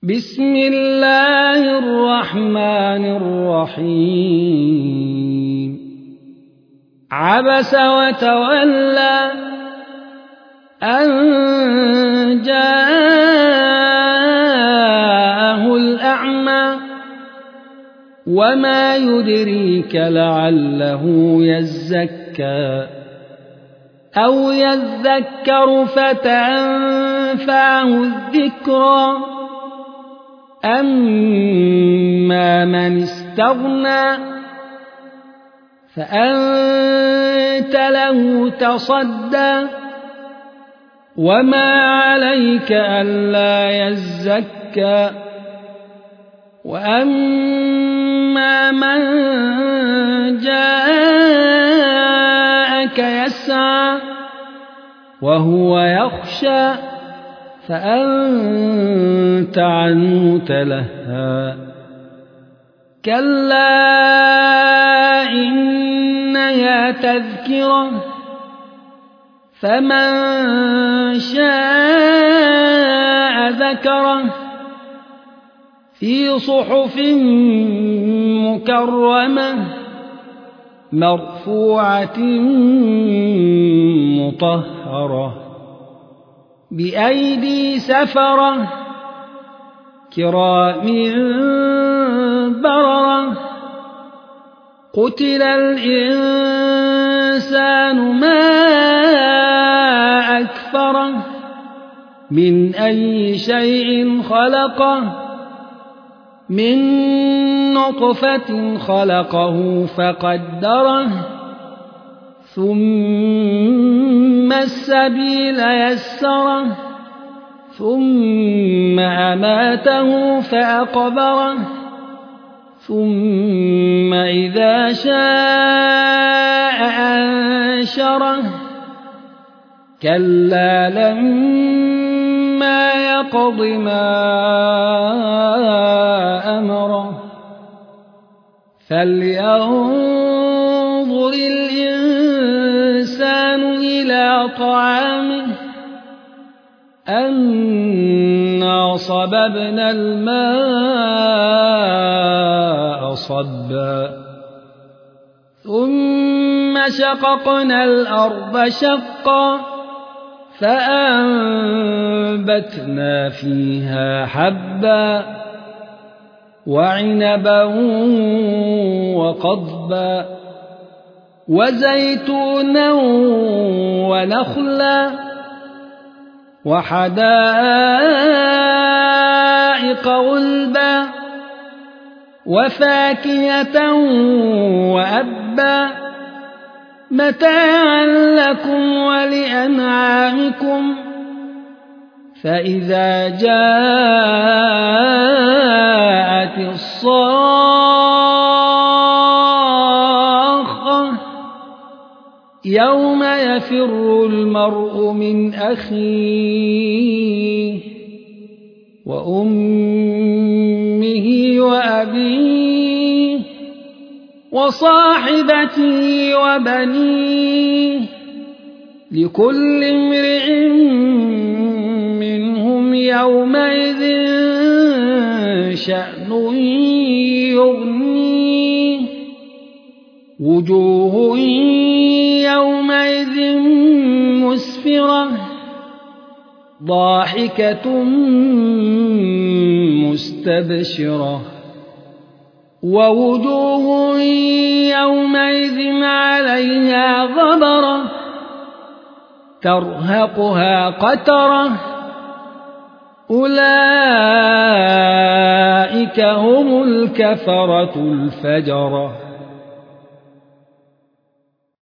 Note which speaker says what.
Speaker 1: بسم الله الرحمن الرحيم عبس وتولى أن جاءه الأعمى وما يدريك لعله يزكى أو يذكر فتنفعه الذكرى أما من استغنى فأنت له تصدى وما عليك ألا يزكى وأما من جاءك يسعى وهو يخشى فأنت عنه تلهى كلا إنها تذكرة فمن شاء ذكره في صحف مكرمة مرفوعة مطهرة بأيدي سفرة كرام بررة قتل الإنسان ما أكفره من أي شيء خلقه من نطفة خلقه فقدره ثم السبيل يسره ثم أماته فأقبره ثم إذا شاء أنشره كلا لما يقض ما أمره فلينظر الإنسان إلى طعامه أنا صببنا الماء صبا ثم شققنا الأرض شقا فأنبتنا فيها حبا وعنبا وقضبا وزيتونا ونخلا وحدائق غلبا وفاكهة وأبا متاعا لكم ولأنعامكم فإذا جاءت الصاخة يوم يفر المرء من أخيه وأمه وأبيه وصاحبته وبنيه لكل امرئ منهم يومئذ شأن يغنيه وجوه يومئذ مسفرة ضاحكة مستبشرة ووجوه يومئذ عليها غبرة ترهقها قترة أولئك هم الكفرة الفجرة